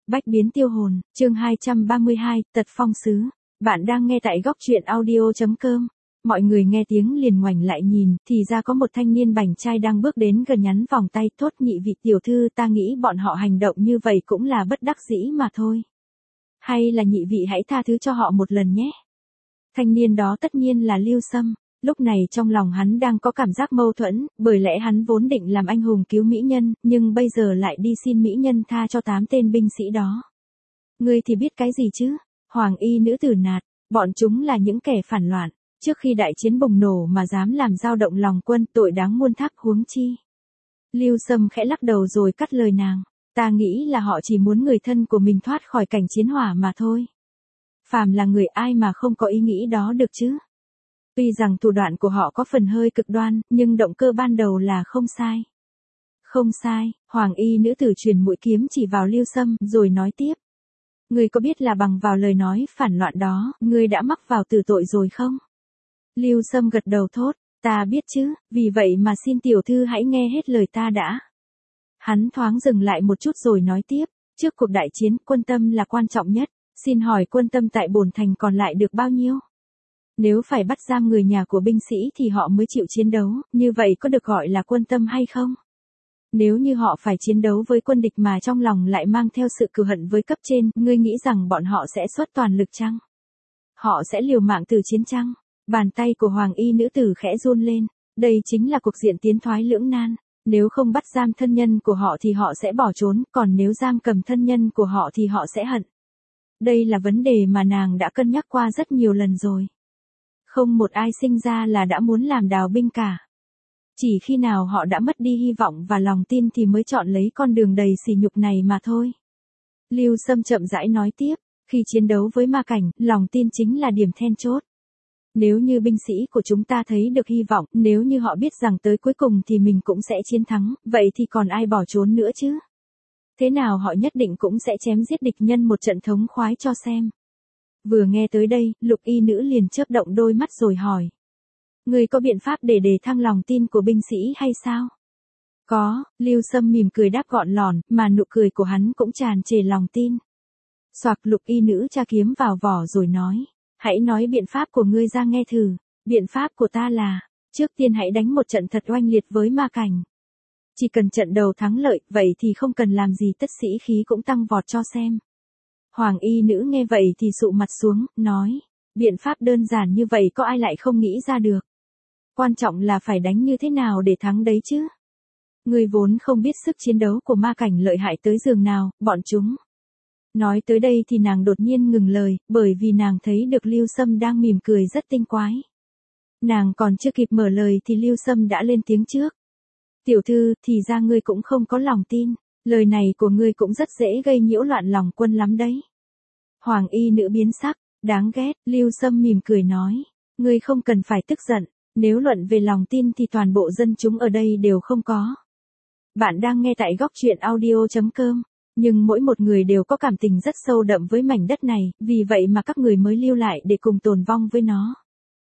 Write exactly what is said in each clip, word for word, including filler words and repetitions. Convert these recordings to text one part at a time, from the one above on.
Bách biến tiêu hồn, chương hai trăm ba mươi hai, Tật phong sứ. Bạn đang nghe tại góc truyện audio chấm com. Mọi người nghe tiếng liền ngoảnh lại nhìn, thì ra có một thanh niên bảnh trai đang bước đến gần nhắn vòng tay. Thốt nhị vị tiểu thư, ta nghĩ bọn họ hành động như vậy cũng là bất đắc dĩ mà thôi. Hay là nhị vị hãy tha thứ cho họ một lần nhé. Thanh niên đó tất nhiên là Lưu Sâm. Lúc này trong lòng hắn đang có cảm giác mâu thuẫn, bởi lẽ hắn vốn định làm anh hùng cứu mỹ nhân, nhưng bây giờ lại đi xin mỹ nhân tha cho tám tên binh sĩ đó. Ngươi thì biết cái gì chứ? Hoàng y nữ tử nạt, bọn chúng là những kẻ phản loạn, trước khi đại chiến bùng nổ mà dám làm dao động lòng quân, tội đáng muôn thác huống chi. Lưu Sâm khẽ lắc đầu rồi cắt lời nàng, ta nghĩ là họ chỉ muốn người thân của mình thoát khỏi cảnh chiến hỏa mà thôi. Phàm là người ai mà không có ý nghĩ đó được chứ? Tuy rằng thủ đoạn của họ có phần hơi cực đoan, nhưng động cơ ban đầu là không sai. Không sai, Hoàng y nữ tử truyền mũi kiếm chỉ vào Lưu Sâm, rồi nói tiếp. Ngươi có biết là bằng vào lời nói phản loạn đó, ngươi đã mắc vào tử tội rồi không? Lưu Sâm gật đầu thốt, ta biết chứ, vì vậy mà xin tiểu thư hãy nghe hết lời ta đã. Hắn thoáng dừng lại một chút rồi nói tiếp, trước cuộc đại chiến, quân tâm là quan trọng nhất, xin hỏi quân tâm tại bổn thành còn lại được bao nhiêu? Nếu phải bắt giam người nhà của binh sĩ thì họ mới chịu chiến đấu, như vậy có được gọi là quân tâm hay không? Nếu như họ phải chiến đấu với quân địch mà trong lòng lại mang theo sự cừu hận với cấp trên, ngươi nghĩ rằng bọn họ sẽ xuất toàn lực chăng? Họ sẽ liều mạng từ chiến chăng? Bàn tay của Hoàng y nữ tử khẽ run lên, đây chính là cuộc diện tiến thoái lưỡng nan. Nếu không bắt giam thân nhân của họ thì họ sẽ bỏ trốn, còn nếu giam cầm thân nhân của họ thì họ sẽ hận. Đây là vấn đề mà nàng đã cân nhắc qua rất nhiều lần rồi. Không một ai sinh ra là đã muốn làm đào binh cả. Chỉ khi nào họ đã mất đi hy vọng và lòng tin thì mới chọn lấy con đường đầy sỉ nhục này mà thôi. Lưu Sâm chậm rãi nói tiếp, khi chiến đấu với ma cảnh, lòng tin chính là điểm then chốt. Nếu như binh sĩ của chúng ta thấy được hy vọng, nếu như họ biết rằng tới cuối cùng thì mình cũng sẽ chiến thắng, vậy thì còn ai bỏ trốn nữa chứ? Thế nào họ nhất định cũng sẽ chém giết địch nhân một trận thống khoái cho xem. Vừa nghe tới đây, lục y nữ liền chớp động đôi mắt rồi hỏi. Ngươi có biện pháp để đề thăng lòng tin của binh sĩ hay sao? Có, Lưu Sâm mỉm cười đáp gọn lòn, mà nụ cười của hắn cũng tràn trề lòng tin. Xoạc lục y nữ tra kiếm vào vỏ rồi nói. Hãy nói biện pháp của ngươi ra nghe thử. Biện pháp của ta là, trước tiên hãy đánh một trận thật oanh liệt với ma cảnh. Chỉ cần trận đầu thắng lợi, vậy thì không cần làm gì tất sĩ khí cũng tăng vọt cho xem. Hoàng y nữ nghe vậy thì sụ mặt xuống, nói, biện pháp đơn giản như vậy có ai lại không nghĩ ra được. Quan trọng là phải đánh như thế nào để thắng đấy chứ. Ngươi vốn không biết sức chiến đấu của ma cảnh lợi hại tới giường nào, bọn chúng. Nói tới đây thì nàng đột nhiên ngừng lời, bởi vì nàng thấy được Lưu Sâm đang mỉm cười rất tinh quái. Nàng còn chưa kịp mở lời thì Lưu Sâm đã lên tiếng trước. Tiểu thư, thì ra ngươi cũng không có lòng tin. Lời này của ngươi cũng rất dễ gây nhiễu loạn lòng quân lắm đấy. Hoàng y nữ biến sắc, đáng ghét, Lưu Sâm mỉm cười nói. Ngươi không cần phải tức giận, nếu luận về lòng tin thì toàn bộ dân chúng ở đây đều không có. Bạn đang nghe tại góc truyện audio chấm com, nhưng mỗi một người đều có cảm tình rất sâu đậm với mảnh đất này, vì vậy mà các người mới lưu lại để cùng tồn vong với nó.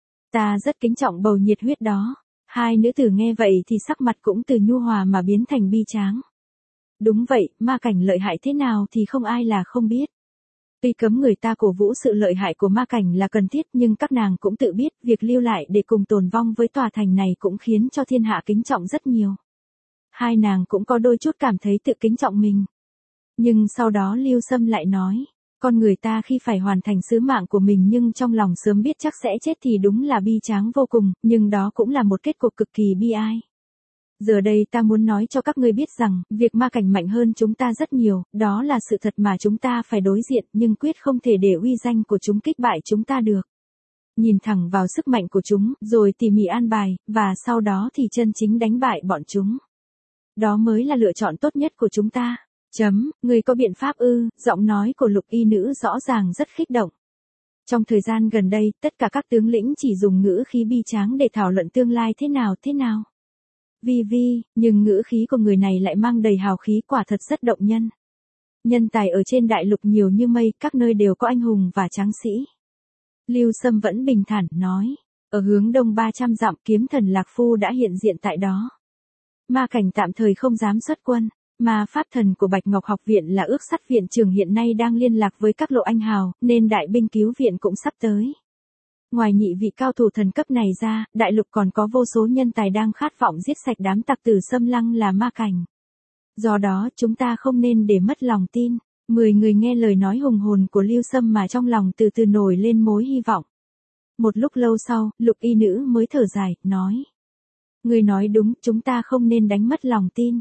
Ta rất kính trọng bầu nhiệt huyết đó. Hai nữ tử nghe vậy thì sắc mặt cũng từ nhu hòa mà biến thành bi tráng. Đúng vậy, ma cảnh lợi hại thế nào thì không ai là không biết. Tuy cấm người ta cổ vũ sự lợi hại của ma cảnh là cần thiết, nhưng các nàng cũng tự biết việc lưu lại để cùng tồn vong với tòa thành này cũng khiến cho thiên hạ kính trọng rất nhiều. Hai nàng cũng có đôi chút cảm thấy tự kính trọng mình. Nhưng sau đó Lưu Sâm lại nói, con người ta khi phải hoàn thành sứ mạng của mình nhưng trong lòng sớm biết chắc sẽ chết thì đúng là bi tráng vô cùng, nhưng đó cũng là một kết cục cực kỳ bi ai. Giờ đây ta muốn nói cho các ngươi biết rằng, việc ma cảnh mạnh hơn chúng ta rất nhiều, đó là sự thật mà chúng ta phải đối diện, nhưng quyết không thể để uy danh của chúng kích bại chúng ta được. Nhìn thẳng vào sức mạnh của chúng, rồi tỉ mỉ an bài, và sau đó thì chân chính đánh bại bọn chúng. Đó mới là lựa chọn tốt nhất của chúng ta. Chấm, người có biện pháp ư? Giọng nói của lục y nữ rõ ràng rất kích động. Trong thời gian gần đây, tất cả các tướng lĩnh chỉ dùng ngữ khí bi tráng để thảo luận tương lai thế nào thế nào. Vi vi, nhưng ngữ khí của người này lại mang đầy hào khí, quả thật rất động nhân. Nhân tài ở trên đại lục nhiều như mây, các nơi đều có anh hùng và tráng sĩ. Lưu Sâm vẫn bình thản nói, ở hướng đông ba trăm dặm kiếm thần Lạc Phu đã hiện diện tại đó. Ma cảnh tạm thời không dám xuất quân. Mà pháp thần của Bạch Ngọc học viện là ước sắt viện trưởng hiện nay đang liên lạc với các lộ anh hào, nên đại binh cứu viện cũng sắp tới. Ngoài nhị vị cao thủ thần cấp này ra, đại lục còn có vô số nhân tài đang khát vọng giết sạch đám tặc tử xâm lăng là ma cảnh. Do đó chúng ta không nên để mất lòng tin. Mười người nghe lời nói hùng hồn của Lưu Sâm mà trong lòng từ từ nổi lên mối hy vọng. Một lúc lâu sau, Lục y nữ mới thở dài, nói. Người nói đúng, chúng ta không nên đánh mất lòng tin.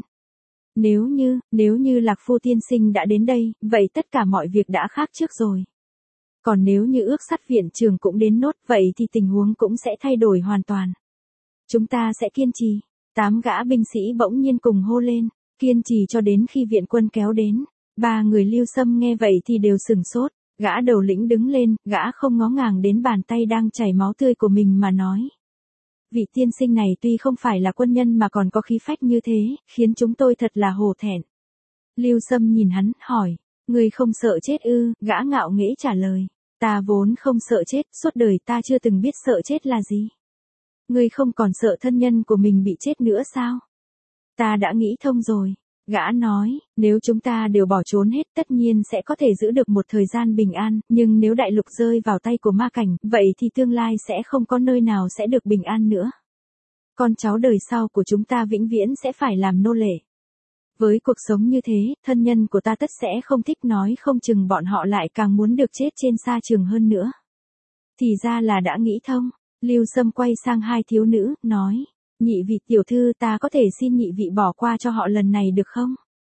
Nếu như, nếu như Lạc Phu tiên sinh đã đến đây, vậy tất cả mọi việc đã khác trước rồi. Còn nếu như ước sắt viện trưởng cũng đến nốt, vậy thì tình huống cũng sẽ thay đổi hoàn toàn. Chúng ta sẽ kiên trì. Tám gã binh sĩ bỗng nhiên cùng hô lên, kiên trì cho đến khi viện quân kéo đến. Ba người Lưu Sâm nghe vậy thì đều sửng sốt, gã đầu lĩnh đứng lên, gã không ngó ngàng đến bàn tay đang chảy máu tươi của mình mà nói. Vị tiên sinh này tuy không phải là quân nhân mà còn có khí phách như thế, khiến chúng tôi thật là hổ thẹn. Lưu Sâm nhìn hắn, hỏi, người không sợ chết ư? Gã ngạo nghễ trả lời, ta vốn không sợ chết, suốt đời ta chưa từng biết sợ chết là gì. Người không còn sợ thân nhân của mình bị chết nữa sao? Ta đã nghĩ thông rồi. Gã nói, nếu chúng ta đều bỏ trốn hết tất nhiên sẽ có thể giữ được một thời gian bình an, nhưng nếu đại lục rơi vào tay của ma cảnh, vậy thì tương lai sẽ không có nơi nào sẽ được bình an nữa. Con cháu đời sau của chúng ta vĩnh viễn sẽ phải làm nô lệ. Với cuộc sống như thế, thân nhân của ta tất sẽ không thích, nói không chừng bọn họ lại càng muốn được chết trên sa trường hơn nữa. Thì ra là đã nghĩ thông. Lưu Sâm quay sang hai thiếu nữ, nói. Nhị vị tiểu thư, ta có thể xin nhị vị bỏ qua cho họ lần này được không?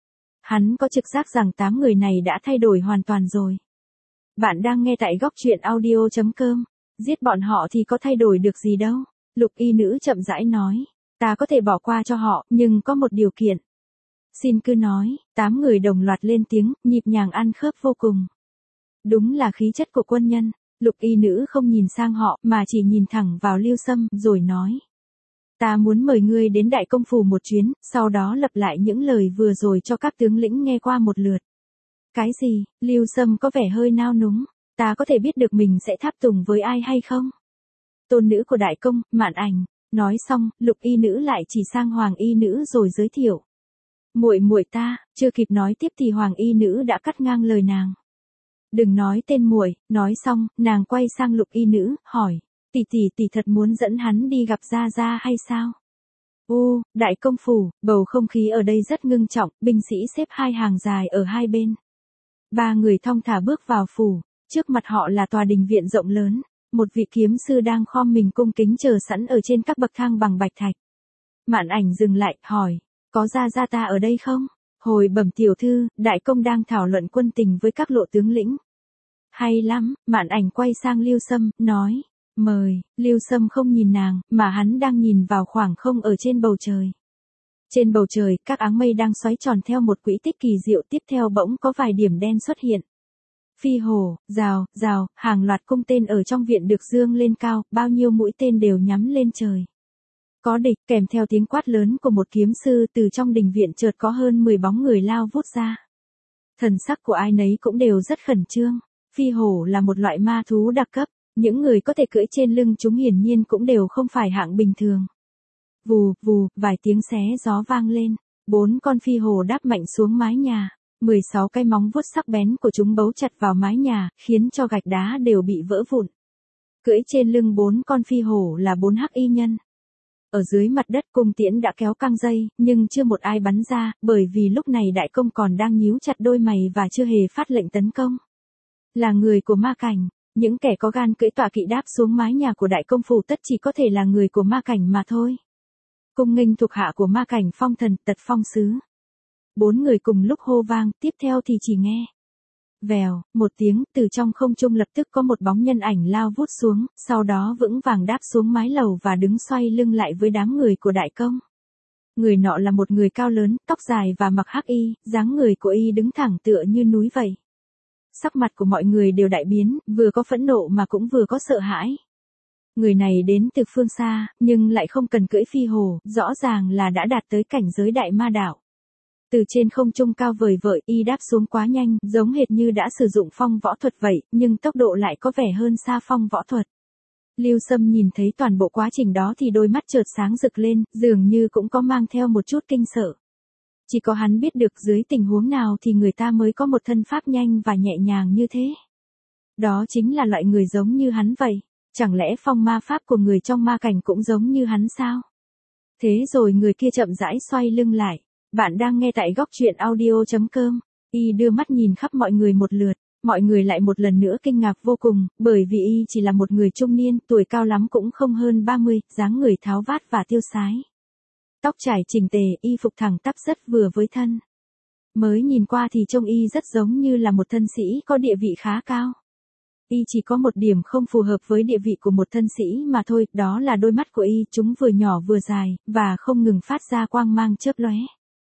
Hắn có trực giác rằng tám người này đã thay đổi hoàn toàn rồi. Bạn đang nghe tại góc truyện audio chấm com. Giết bọn họ thì có thay đổi được gì đâu. Lục y nữ chậm rãi nói. Ta có thể bỏ qua cho họ, nhưng có một điều kiện. Xin cứ nói. Tám người đồng loạt lên tiếng, nhịp nhàng ăn khớp vô cùng. Đúng là khí chất của quân nhân. Lục y nữ không nhìn sang họ, mà chỉ nhìn thẳng vào Lưu Sâm, rồi nói. Ta muốn mời ngươi đến Đại Công Phủ một chuyến, sau đó lặp lại những lời vừa rồi cho các tướng lĩnh nghe qua một lượt. Cái gì? Lưu Sâm có vẻ hơi nao núng. Ta có thể biết được mình sẽ tháp tùng với ai hay không? Tôn nữ của Đại Công, Mạn Ảnh. Nói xong, Lục y nữ lại chỉ sang Hoàng y nữ rồi giới thiệu. Muội muội ta. Chưa kịp nói tiếp thì Hoàng y nữ đã cắt ngang lời nàng. Đừng nói tên muội. Nói xong, nàng quay sang Lục y nữ, hỏi. Tỷ tỷ tỷ thật muốn dẫn hắn đi gặp Gia Gia hay sao? U, Đại Công Phủ, bầu không khí ở đây rất ngưng trọng, binh sĩ xếp hai hàng dài ở hai bên. Ba người thong thả bước vào phủ, trước mặt họ là tòa đình viện rộng lớn, một vị kiếm sư đang khom mình cung kính chờ sẵn ở trên các bậc thang bằng bạch thạch. Mạn Ảnh dừng lại, hỏi, có Gia Gia ta ở đây không? Hồi bẩm tiểu thư, Đại Công đang thảo luận quân tình với các lộ tướng lĩnh. Hay lắm, Mạn Ảnh quay sang Lưu Sâm, nói. Mời. Lưu Sâm không nhìn nàng, mà hắn đang nhìn vào khoảng không ở trên bầu trời. Trên bầu trời, các áng mây đang xoáy tròn theo một quỹ tích kỳ diệu, tiếp theo bỗng có vài điểm đen xuất hiện. Phi hổ, rào, rào, hàng loạt cung tên ở trong viện được dương lên cao, bao nhiêu mũi tên đều nhắm lên trời. Có địch, kèm theo tiếng quát lớn của một kiếm sư, từ trong đình viện chợt có hơn mười bóng người lao vút ra. Thần sắc của ai nấy cũng đều rất khẩn trương. Phi hổ là một loại ma thú đặc cấp. Những người có thể cưỡi trên lưng chúng hiển nhiên cũng đều không phải hạng bình thường. Vù, vù, vài tiếng xé gió vang lên. Bốn con phi hổ đáp mạnh xuống mái nhà. mười sáu cái móng vuốt sắc bén của chúng bấu chặt vào mái nhà, khiến cho gạch đá đều bị vỡ vụn. Cưỡi trên lưng bốn con phi hổ là bốn hắc y nhân. Ở dưới mặt đất cung tiễn đã kéo căng dây, nhưng chưa một ai bắn ra, bởi vì lúc này Đại Công còn đang nhíu chặt đôi mày và chưa hề phát lệnh tấn công. Là người của ma cảnh. Những kẻ có gan cưỡi tọa kỵ đáp xuống mái nhà của Đại Công Phủ tất chỉ có thể là người của ma cảnh mà thôi. Cung nghênh thuộc hạ của ma cảnh phong thần, Tật Phong Sứ. Bốn người cùng lúc hô vang, tiếp theo thì chỉ nghe. Vèo, một tiếng, từ trong không trung lập tức có một bóng nhân ảnh lao vút xuống, sau đó vững vàng đáp xuống mái lầu và đứng xoay lưng lại với đám người của Đại Công. Người nọ là một người cao lớn, tóc dài và mặc hắc y, dáng người của y đứng thẳng tựa như núi vậy. Sắc mặt của mọi người đều đại biến, vừa có phẫn nộ mà cũng vừa có sợ hãi. Người này đến từ phương xa, nhưng lại không cần cưỡi phi hổ, rõ ràng là đã đạt tới cảnh giới đại ma đạo. Từ trên không trung cao vời vợi, y đáp xuống quá nhanh, giống hệt như đã sử dụng phong võ thuật vậy, nhưng tốc độ lại có vẻ hơn xa phong võ thuật. Lưu Sâm nhìn thấy toàn bộ quá trình đó thì đôi mắt chợt sáng rực lên, dường như cũng có mang theo một chút kinh sợ. Chỉ có hắn biết được dưới tình huống nào thì người ta mới có một thân pháp nhanh và nhẹ nhàng như thế. Đó chính là loại người giống như hắn vậy. Chẳng lẽ phong ma pháp của người trong ma cảnh cũng giống như hắn sao? Thế rồi người kia chậm rãi xoay lưng lại. Bạn đang nghe tại góc truyện audio chấm com. Y đưa mắt nhìn khắp mọi người một lượt. Mọi người lại một lần nữa kinh ngạc vô cùng, bởi vì Y chỉ là một người trung niên, tuổi cao lắm cũng không hơn ba mươi, dáng người tháo vát và tiêu sái. Tóc trải chỉnh tề, y phục thẳng tắp rất vừa với thân. Mới nhìn qua thì trông Y rất giống như là một thân sĩ có địa vị khá cao. Y chỉ có một điểm không phù hợp với địa vị của một thân sĩ mà thôi, đó là đôi mắt của Y, chúng vừa nhỏ vừa dài, và không ngừng phát ra quang mang chớp lóe.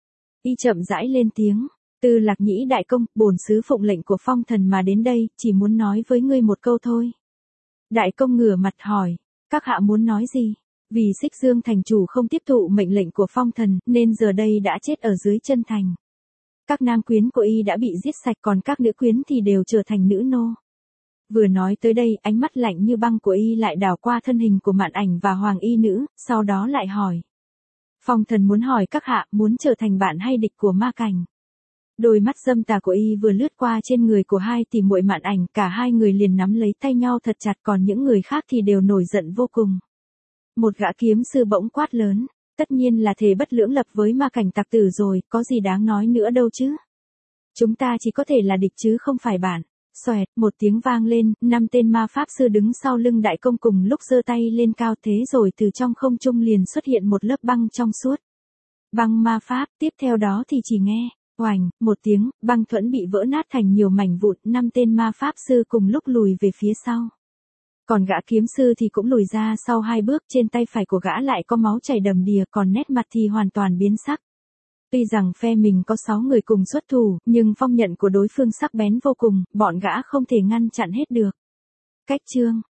Y chậm rãi lên tiếng, Tư Lạc Nhĩ đại công, bổn sứ phụng lệnh của phong thần mà đến đây, chỉ muốn nói với ngươi một câu thôi. Đại công ngửa mặt hỏi, các hạ muốn nói gì? Vì Xích Dương thành chủ không tiếp thụ mệnh lệnh của phong thần, nên giờ đây đã chết ở dưới chân thành. Các nam quyến của Y đã bị giết sạch, còn các nữ quyến thì đều trở thành nữ nô. Vừa nói tới đây, ánh mắt lạnh như băng của Y lại đảo qua thân hình của Mạn Ảnh và Hoàng Y nữ, sau đó lại hỏi. Phong thần muốn hỏi các hạ, muốn trở thành bạn hay địch của ma cảnh? Đôi mắt dâm tà của Y vừa lướt qua trên người của hai tỷ muội Mạn Ảnh, cả hai người liền nắm lấy tay nhau thật chặt, còn những người khác thì đều nổi giận vô cùng. Một gã kiếm sư bỗng quát lớn, tất nhiên là thề bất lưỡng lập với ma cảnh tặc tử rồi, có gì đáng nói nữa đâu chứ. Chúng ta chỉ có thể là địch chứ không phải bạn. Xoẹt, một tiếng vang lên, năm tên ma pháp sư đứng sau lưng đại công cùng lúc giơ tay lên cao, thế rồi từ trong không trung liền xuất hiện một lớp băng trong suốt. Băng ma pháp, tiếp theo đó thì chỉ nghe, oành, một tiếng, băng thuẫn bị vỡ nát thành nhiều mảnh vụn, năm tên ma pháp sư cùng lúc lùi về phía sau. Còn gã kiếm sư thì cũng lùi ra sau hai bước, trên tay phải của gã lại có máu chảy đầm đìa, còn nét mặt thì hoàn toàn biến sắc. Tuy rằng phe mình có sáu người cùng xuất thủ, nhưng phong nhận của đối phương sắc bén vô cùng, bọn gã không thể ngăn chặn hết được. Cách chương